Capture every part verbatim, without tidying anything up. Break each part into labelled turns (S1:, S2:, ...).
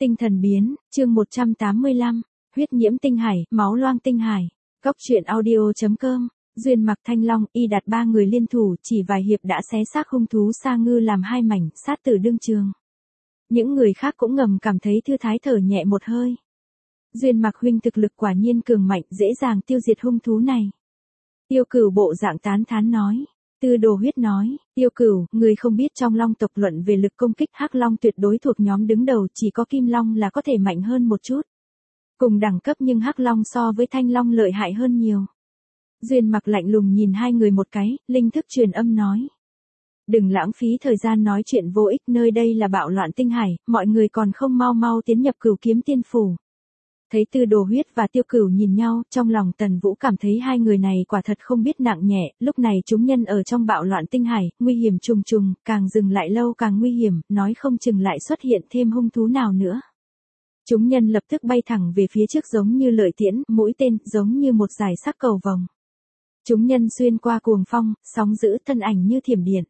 S1: Tinh thần biến, chương một trăm tám mươi lăm, huyết nhiễm tinh hải, máu loang tinh hải. Góc truyện audio.com, Duyên Mặc Thanh Long, Y Đạt ba người liên thủ, chỉ vài hiệp đã xé xác hung thú Sa Ngư làm hai mảnh, sát tử đương trường. Những người khác cũng ngầm cảm thấy thư thái thở nhẹ một hơi. Duyên Mặc huynh thực lực quả nhiên cường mạnh, dễ dàng tiêu diệt hung thú này. Tiêu Cửu bộ dạng tán thán nói. Tư Đồ Huyết nói, Tiêu Cửu, người không biết trong Long tộc luận về lực công kích, Hắc Long tuyệt đối thuộc nhóm đứng đầu, chỉ có Kim Long là có thể mạnh hơn một chút. Cùng đẳng cấp nhưng Hắc Long so với Thanh Long lợi hại hơn nhiều. Duyên Mặc lạnh lùng nhìn hai người một cái, linh thức truyền âm nói. Đừng lãng phí thời gian nói chuyện vô ích, nơi đây là bạo loạn tinh hải, mọi người còn không mau mau tiến nhập Cửu Kiếm Tiên Phủ. Thấy Tư Đồ Huyết và Tiêu Cửu nhìn nhau, trong lòng Tần Vũ cảm thấy hai người này quả thật không biết nặng nhẹ, lúc này chúng nhân ở trong bạo loạn tinh hải, nguy hiểm trùng trùng, càng dừng lại lâu càng nguy hiểm, nói không chừng lại xuất hiện thêm hung thú nào nữa. Chúng nhân lập tức bay thẳng về phía trước giống như lợi tiễn, mũi tên, giống như một dải sắc cầu vồng. Chúng nhân xuyên qua cuồng phong, sóng dữ, thân ảnh như thiểm điện.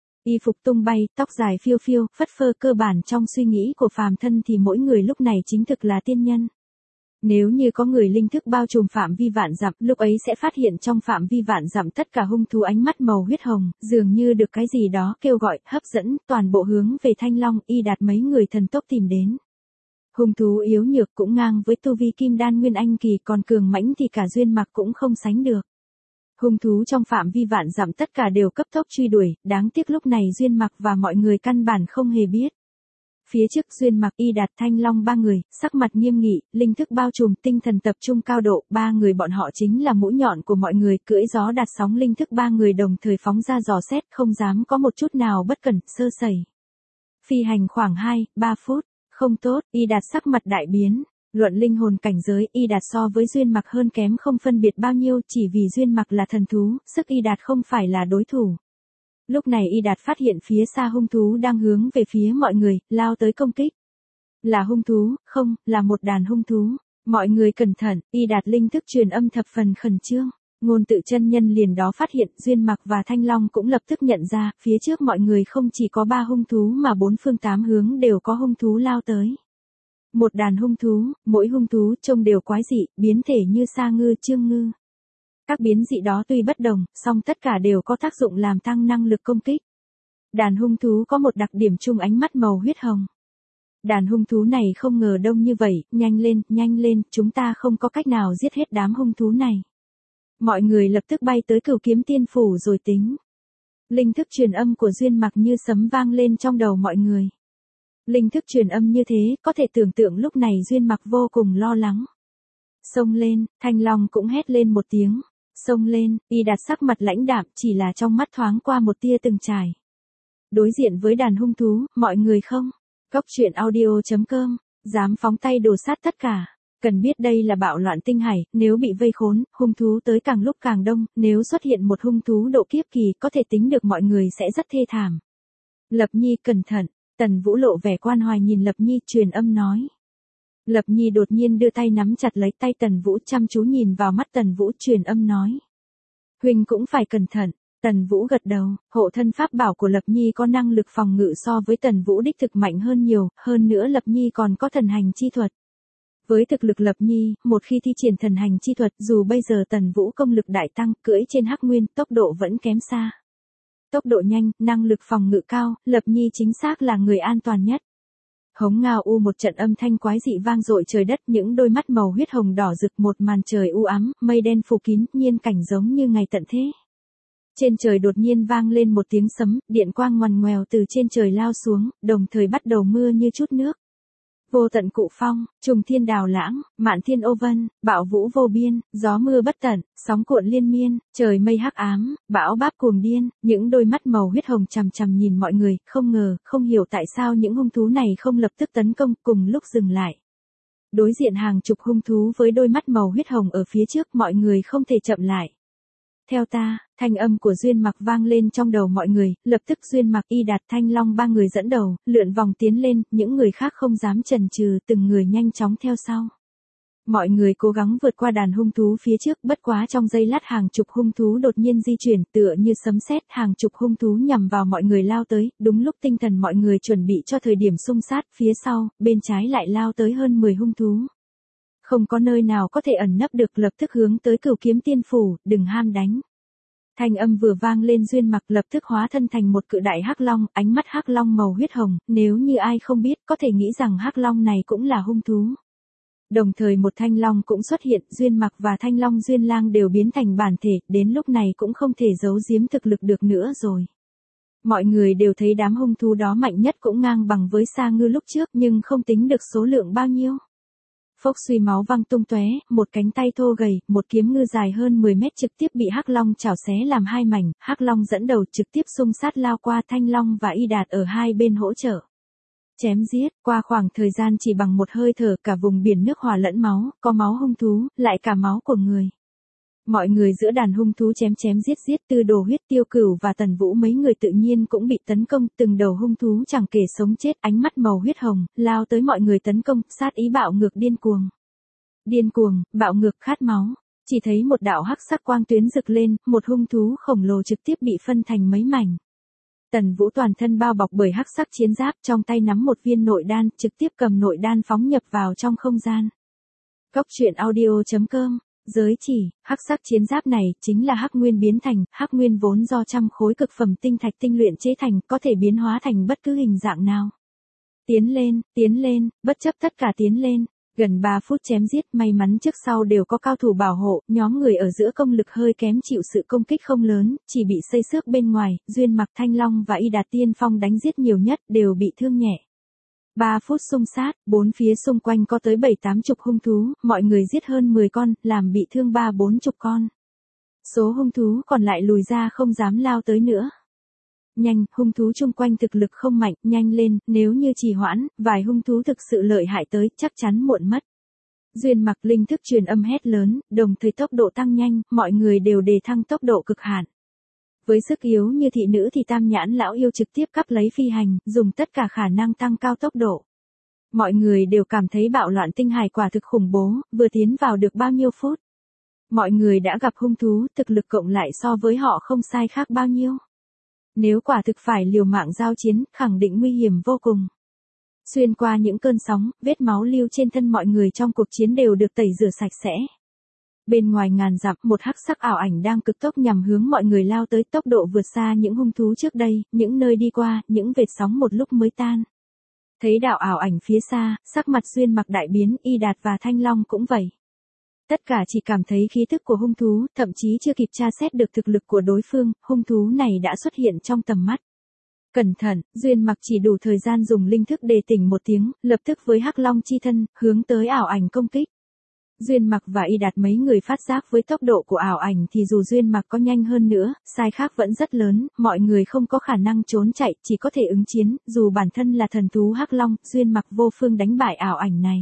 S1: Y phục tung bay, tóc dài phiêu phiêu, phất phơ, cơ bản trong suy nghĩ của phàm thân thì mỗi người lúc này chính thực là tiên nhân. Nếu như có người linh thức bao trùm phạm vi vạn dặm, lúc ấy sẽ phát hiện trong phạm vi vạn dặm tất cả hung thú ánh mắt màu huyết hồng, dường như được cái gì đó kêu gọi, hấp dẫn, toàn bộ hướng về Thanh Long, Y Đạt mấy người thần tốc tìm đến. Hung thú yếu nhược cũng ngang với tu vi kim đan nguyên anh kỳ, còn cường mãnh thì cả Duyên Mặc cũng không sánh được. Hung thú trong phạm vi vạn dặm tất cả đều cấp tốc truy đuổi, đáng tiếc lúc này Duyên Mặc và mọi người căn bản không hề biết. Phía trước Duyên Mặc, Y Đạt, Thanh Long ba người, sắc mặt nghiêm nghị, linh thức bao trùm, tinh thần tập trung cao độ, ba người bọn họ chính là mũi nhọn của mọi người, cưỡi gió đạt sóng linh thức ba người đồng thời phóng ra dò xét, không dám có một chút nào bất cẩn, sơ sẩy. Phi hành khoảng hai, ba phút, không tốt, Y Đạt sắc mặt đại biến, luận linh hồn cảnh giới, Y Đạt so với Duyên Mặc hơn kém không phân biệt bao nhiêu, chỉ vì Duyên Mặc là thần thú, sức Y Đạt không phải là đối thủ. Lúc này Y Đạt phát hiện phía xa hung thú đang hướng về phía mọi người, lao tới công kích. Là hung thú, không, là một đàn hung thú. Mọi người cẩn thận, Y Đạt linh thức truyền âm thập phần khẩn trương. Ngôn Tự chân nhân liền đó phát hiện, Duyên Mặc và Thanh Long cũng lập tức nhận ra, phía trước mọi người không chỉ có ba hung thú mà bốn phương tám hướng đều có hung thú lao tới. Một đàn hung thú, mỗi hung thú trông đều quái dị, biến thể như Sa Ngư, Trương Ngư. Các biến dị đó tuy bất đồng, song tất cả đều có tác dụng làm tăng năng lực công kích. Đàn hung thú có một đặc điểm chung, ánh mắt màu huyết hồng. Đàn hung thú này không ngờ đông như vậy, nhanh lên, nhanh lên, chúng ta không có cách nào giết hết đám hung thú này. Mọi người lập tức bay tới Cửu Kiếm Tiên Phủ rồi tính. Linh thức truyền âm của Duyên Mặc như sấm vang lên trong đầu mọi người. Linh thức truyền âm như thế, có thể tưởng tượng lúc này Duyên Mặc vô cùng lo lắng. Xông lên, Thanh Long cũng hét lên một tiếng. Xông lên, Y Đạt sắc mặt lãnh đạm, chỉ là trong mắt thoáng qua một tia từng trải. Đối diện với đàn hung thú, mọi người không. Góc truyện audio.com, dám phóng tay đổ sát tất cả. Cần biết đây là bạo loạn tinh hải, nếu bị vây khốn, hung thú tới càng lúc càng đông, nếu xuất hiện một hung thú độ kiếp kỳ, có thể tính được mọi người sẽ rất thê thảm. Lập Nhi cẩn thận, Tần Vũ lộ vẻ quan hoài nhìn Lập Nhi truyền âm nói. Lập Nhi đột nhiên đưa tay nắm chặt lấy tay Tần Vũ, chăm chú nhìn vào mắt Tần Vũ truyền âm nói. Huynh cũng phải cẩn thận. Tần Vũ gật đầu, hộ thân pháp bảo của Lập Nhi có năng lực phòng ngự so với Tần Vũ đích thực mạnh hơn nhiều, hơn nữa Lập Nhi còn có thần hành chi thuật. Với thực lực Lập Nhi, một khi thi triển thần hành chi thuật, dù bây giờ Tần Vũ công lực đại tăng, cưỡi trên Hắc Nguyên, tốc độ vẫn kém xa. Tốc độ nhanh, năng lực phòng ngự cao, Lập Nhi chính xác là người an toàn nhất. Hống ngao u, một trận âm thanh quái dị vang dội trời đất, những đôi mắt màu huyết hồng đỏ rực, một màn trời u ám, mây đen phủ kín, nhiên cảnh giống như ngày tận thế. Trên trời đột nhiên vang lên một tiếng sấm, điện quang ngoằn ngoèo từ trên trời lao xuống, đồng thời bắt đầu mưa như chút nước. Vô tận cụ phong, trùng thiên đào lãng, mạn thiên ô vân, bão vũ vô biên, gió mưa bất tận, sóng cuộn liên miên, trời mây hắc ám, bão báp cuồng điên, những đôi mắt màu huyết hồng chằm chằm nhìn mọi người, không ngờ, không hiểu tại sao những hung thú này không lập tức tấn công, cùng lúc dừng lại. Đối diện hàng chục hung thú với đôi mắt màu huyết hồng ở phía trước, mọi người không thể chậm lại. Theo ta, thanh âm của Duyên Mặc vang lên trong đầu mọi người, lập tức Duyên Mặc, Y Đạt, Thanh Long ba người dẫn đầu, lượn vòng tiến lên, những người khác không dám chần chừ, từng người nhanh chóng theo sau. Mọi người cố gắng vượt qua đàn hung thú phía trước, bất quá trong giây lát hàng chục hung thú đột nhiên di chuyển, tựa như sấm sét, hàng chục hung thú nhằm vào mọi người lao tới, đúng lúc tinh thần mọi người chuẩn bị cho thời điểm xung sát, phía sau, bên trái lại lao tới hơn mười hung thú. Không có nơi nào có thể ẩn nấp được, lập tức hướng tới Cửu Kiếm Tiên phủ, đừng ham đánh. Thanh âm vừa vang lên, Duyên Mặc lập tức hóa thân thành một cự đại hắc long, ánh mắt hắc long màu huyết hồng, nếu như ai không biết, có thể nghĩ rằng hắc long này cũng là hung thú. Đồng thời một thanh long cũng xuất hiện, Duyên Mặc và thanh long Duyên Lang đều biến thành bản thể, đến lúc này cũng không thể giấu giếm thực lực được nữa rồi. Mọi người đều thấy đám hung thú đó mạnh nhất cũng ngang bằng với Sa Ngư lúc trước, nhưng không tính được số lượng bao nhiêu. Phốc suy, máu văng tung tóe, một cánh tay thô gầy, một kiếm ngư dài hơn mười mét trực tiếp bị hắc long chảo xé làm hai mảnh, hắc long dẫn đầu trực tiếp xung sát lao qua, thanh long và y đạt ở hai bên hỗ trợ. Chém giết, qua khoảng thời gian chỉ bằng một hơi thở, cả vùng biển nước hòa lẫn máu, có máu hung thú, lại cả máu của người. Mọi người giữa đàn hung thú chém chém giết giết, Tư Đồ Huyết, Tiêu Cửu và Tần Vũ mấy người tự nhiên cũng bị tấn công, từng đầu hung thú chẳng kể sống chết, ánh mắt màu huyết hồng, lao tới mọi người tấn công, sát ý bạo ngược điên cuồng. Điên cuồng, bạo ngược, khát máu. Chỉ thấy một đạo hắc sắc quang tuyến rực lên, một hung thú khổng lồ trực tiếp bị phân thành mấy mảnh. Tần Vũ toàn thân bao bọc bởi hắc sắc chiến giáp, trong tay nắm một viên nội đan, trực tiếp cầm nội đan phóng nhập vào trong không gian. Cốc truyện audio chấm com. Giới chỉ, hắc sắc chiến giáp này chính là hắc nguyên biến thành, hắc nguyên vốn do trăm khối cực phẩm tinh thạch tinh luyện chế thành, có thể biến hóa thành bất cứ hình dạng nào. Tiến lên, tiến lên, bất chấp tất cả tiến lên. Gần ba phút chém giết, may mắn trước sau đều có cao thủ bảo hộ, nhóm người ở giữa công lực hơi kém, chịu sự công kích không lớn, chỉ bị xây xước bên ngoài, Duyên Mặc, Thanh Long và Y Đạt tiên phong đánh giết nhiều nhất, đều bị thương nhẹ. ba phút xung sát, bốn phía xung quanh có tới bảy tám chục hung thú, mọi người giết hơn mười con, làm bị thương ba bốn chục con. Số hung thú còn lại lùi ra không dám lao tới nữa. Nhanh, hung thú chung quanh thực lực không mạnh, nhanh lên, nếu như trì hoãn, vài hung thú thực sự lợi hại tới, chắc chắn muộn mất. Duyên Mặc linh thức truyền âm hét lớn, đồng thời tốc độ tăng nhanh, mọi người đều đề thăng tốc độ cực hạn. Với sức yếu như thị nữ thì Tam Nhãn lão yêu trực tiếp cắp lấy phi hành, dùng tất cả khả năng tăng cao tốc độ. Mọi người đều cảm thấy bạo loạn tinh hải quả thực khủng bố, vừa tiến vào được bao nhiêu phút. Mọi người đã gặp hung thú, thực lực cộng lại so với họ không sai khác bao nhiêu. Nếu quả thực phải liều mạng giao chiến, khẳng định nguy hiểm vô cùng. Xuyên qua những cơn sóng, vết máu lưu trên thân mọi người trong cuộc chiến đều được tẩy rửa sạch sẽ. Bên ngoài ngàn dặm, một hắc sắc ảo ảnh đang cực tốc nhằm hướng mọi người lao tới, tốc độ vượt xa những hung thú trước đây, những nơi đi qua, những vệt sóng một lúc mới tan. Thấy đạo ảo ảnh phía xa, sắc mặt Duyên Mặc đại biến, Y Đạt và Thanh Long cũng vậy. Tất cả chỉ cảm thấy khí tức của hung thú, thậm chí chưa kịp tra xét được thực lực của đối phương, hung thú này đã xuất hiện trong tầm mắt. Cẩn thận, Duyên Mặc chỉ đủ thời gian dùng linh thức đề tỉnh một tiếng, lập tức với hắc long chi thân, hướng tới ảo ảnh công kích. Duyên Mặc và Y Đạt mấy người phát giác với tốc độ của ảo ảnh thì dù Duyên Mặc có nhanh hơn nữa, sai khác vẫn rất lớn, mọi người không có khả năng trốn chạy, chỉ có thể ứng chiến, dù bản thân là thần thú hắc long, Duyên Mặc vô phương đánh bại ảo ảnh này.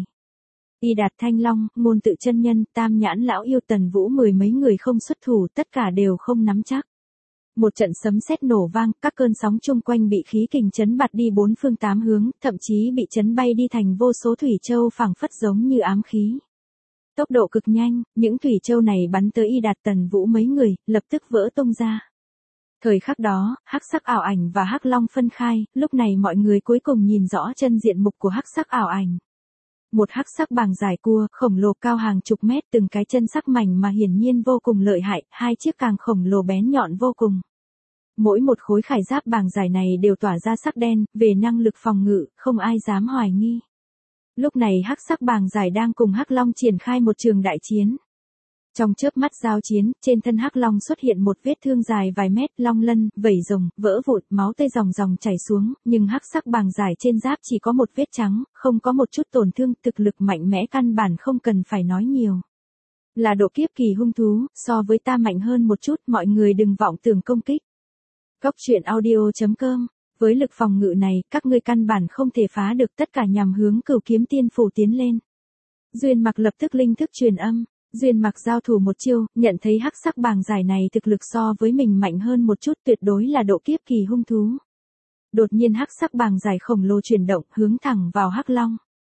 S1: Y Đạt, Thanh Long, Ngôn Tự chân nhân, Tam Nhãn lão yêu, Tần Vũ mười mấy người không xuất thủ, tất cả đều không nắm chắc. Một trận sấm sét nổ vang, các cơn sóng chung quanh bị khí kình chấn bạt đi bốn phương tám hướng, thậm chí bị chấn bay đi thành vô số thủy châu phảng phất giống như ám khí. Tốc độ cực nhanh, những thủy châu này bắn tới Y Đạt, Tần Vũ mấy người, lập tức vỡ tung ra. Thời khắc đó, hắc sắc ảo ảnh và hắc long phân khai, lúc này mọi người cuối cùng nhìn rõ chân diện mục của hắc sắc ảo ảnh. Một hắc sắc bàng dài cua, khổng lồ cao hàng chục mét, từng cái chân sắc mảnh mà hiển nhiên vô cùng lợi hại, hai chiếc càng khổng lồ bén nhọn vô cùng. Mỗi một khối khải giáp bàng dài này đều tỏa ra sắc đen, về năng lực phòng ngự, không ai dám hoài nghi. Lúc này hắc sắc bàng dài đang cùng hắc long triển khai một trường đại chiến. Trong chớp mắt giao chiến, trên thân hắc long xuất hiện một vết thương dài vài mét, long lân, vẩy rồng, vỡ vụn, máu tươi ròng ròng chảy xuống, nhưng hắc sắc bàng dài trên giáp chỉ có một vết trắng, không có một chút tổn thương, thực lực mạnh mẽ căn bản không cần phải nói nhiều. Là độ kiếp kỳ hung thú, so với ta mạnh hơn một chút, mọi người đừng vọng tưởng công kích. Cốc truyện audio chấm com. Với lực phòng ngự này, các ngươi căn bản không thể phá được, tất cả nhằm hướng Cửu Kiếm Tiên phủ tiến lên. Duyên Mặc lập tức linh thức truyền âm. Duyên Mặc giao thủ một chiêu, nhận thấy hắc sắc bàng dài này thực lực so với mình mạnh hơn một chút, tuyệt đối là độ kiếp kỳ hung thú. Đột nhiên hắc sắc bàng dài khổng lồ chuyển động, hướng thẳng vào hắc long.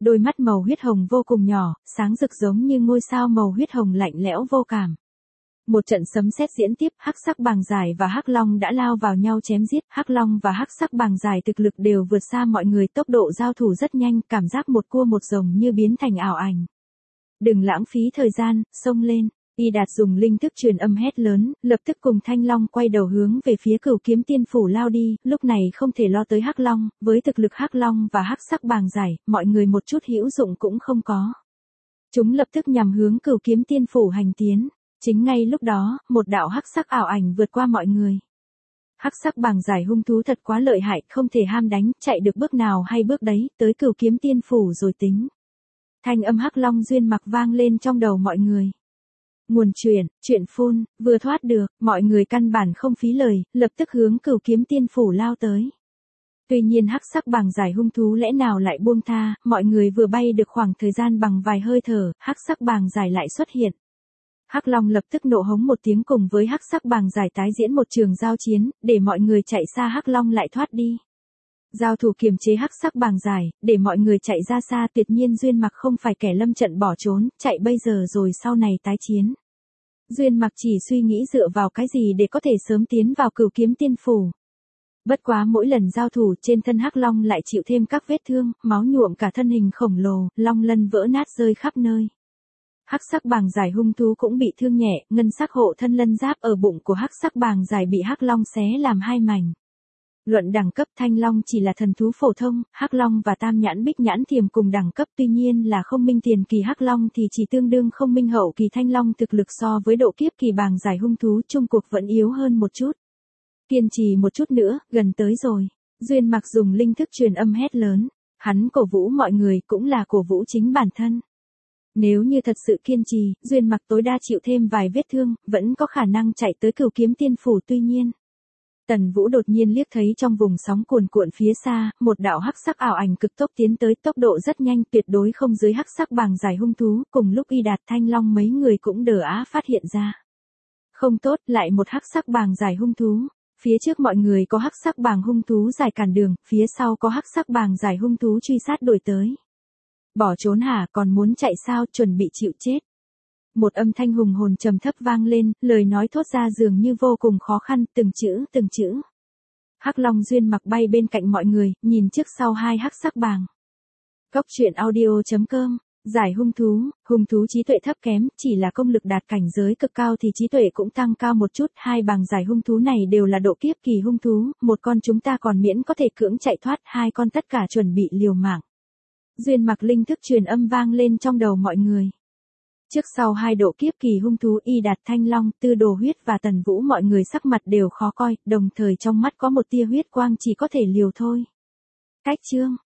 S1: Đôi mắt màu huyết hồng vô cùng nhỏ, sáng rực giống như ngôi sao màu huyết hồng lạnh lẽo vô cảm. Một trận sấm sét diễn tiếp, hắc sắc bàng dài và hắc long đã lao vào nhau chém giết, hắc long và hắc sắc bàng dài thực lực đều vượt xa mọi người, tốc độ giao thủ rất nhanh, cảm giác một cua một rồng như biến thành ảo ảnh. Đừng lãng phí thời gian, xông lên. Y Đạt dùng linh thức truyền âm hét lớn, lập tức cùng Thanh Long quay đầu hướng về phía Cửu Kiếm Tiên phủ lao đi, lúc này không thể lo tới hắc long, với thực lực hắc long và hắc sắc bàng dài, mọi người một chút hữu dụng cũng không có. Chúng lập tức nhằm hướng Cửu Kiếm Tiên phủ hành tiến. Chính ngay lúc đó, một đạo hắc sắc ảo ảnh vượt qua mọi người. Hắc sắc bàng dài hung thú thật quá lợi hại, không thể ham đánh, chạy được bước nào hay bước đấy, tới Cửu Kiếm Tiên phủ rồi tính. Thanh âm hắc long duyên mặc vang lên trong đầu mọi người. Nguồn truyền, chuyện phun, vừa thoát được, mọi người căn bản không phí lời, lập tức hướng Cửu Kiếm Tiên phủ lao tới. Tuy nhiên hắc sắc bàng dài hung thú lẽ nào lại buông tha, mọi người vừa bay được khoảng thời gian bằng vài hơi thở, hắc sắc bàng dài lại xuất hiện. Hắc long lập tức nộ hống một tiếng cùng với hắc sắc bàng dài tái diễn một trường giao chiến, để mọi người chạy xa hắc long lại thoát đi. Giao thủ kiềm chế hắc sắc bàng dài, để mọi người chạy ra xa, tuyệt nhiên Duyên Mặc không phải kẻ lâm trận bỏ trốn, chạy bây giờ rồi sau này tái chiến. Duyên Mặc chỉ suy nghĩ dựa vào cái gì để có thể sớm tiến vào Cửu Kiếm Tiên phủ. Bất quá mỗi lần giao thủ trên thân hắc long lại chịu thêm các vết thương, máu nhuộm cả thân hình khổng lồ, long lân vỡ nát rơi khắp nơi. Hắc sắc bàng dài hung thú cũng bị thương nhẹ, ngân sắc hộ thân lân giáp ở bụng của hắc sắc bàng dài bị hắc long xé làm hai mảnh. Luận đẳng cấp, Thanh Long chỉ là thần thú phổ thông, hắc long và tam nhãn bích nhãn thiềm cùng đẳng cấp, tuy nhiên là không minh tiền kỳ hắc long thì chỉ tương đương không minh hậu kỳ. Thanh Long thực lực so với độ kiếp kỳ bàng dài hung thú chung cuộc vẫn yếu hơn một chút. Kiên trì một chút nữa, gần tới rồi. Duyên Mặc dùng linh thức truyền âm hét lớn, hắn cổ vũ mọi người cũng là cổ vũ chính bản thân. Nếu như thật sự kiên trì, Duyên Mặc tối đa chịu thêm vài vết thương, vẫn có khả năng chạy tới Cửu Kiếm Tiên phủ. Tuy nhiên, Tần Vũ đột nhiên liếc thấy trong vùng sóng cuồn cuộn phía xa, một đạo hắc sắc ảo ảnh cực tốc tiến tới, tốc độ rất nhanh, tuyệt đối không dưới hắc sắc bàng dài hung thú, cùng lúc Y Đạt, Thanh Long mấy người cũng đờ á phát hiện ra. Không tốt, lại một hắc sắc bàng dài hung thú. Phía trước mọi người có hắc sắc bàng hung thú dài cản đường, phía sau có hắc sắc bàng dài hung thú truy sát đuổi tới. Bỏ trốn hả, còn muốn chạy sao, chuẩn bị chịu chết. Một âm thanh hùng hồn trầm thấp vang lên, lời nói thốt ra dường như vô cùng khó khăn, từng chữ, từng chữ. Hắc long Duyên Mặc bay bên cạnh mọi người, nhìn trước sau hai hắc sắc bàng. Cốc truyện audio chấm com, giải hung thú, hung thú trí tuệ thấp kém, chỉ là công lực đạt cảnh giới cực cao thì trí tuệ cũng tăng cao một chút, hai bàng giải hung thú này đều là độ kiếp kỳ hung thú, một con chúng ta còn miễn có thể cưỡng chạy thoát, hai con tất cả chuẩn bị liều mạng. Duyên Mặc linh thức truyền âm vang lên trong đầu mọi người. Trước sau hai độ kiếp kỳ hung thú Y Đạt, Thanh Long, Tư Đồ Huyết và Tần Vũ, mọi người sắc mặt đều khó coi, đồng thời trong mắt có một tia huyết quang, chỉ có thể liều thôi. Cách chương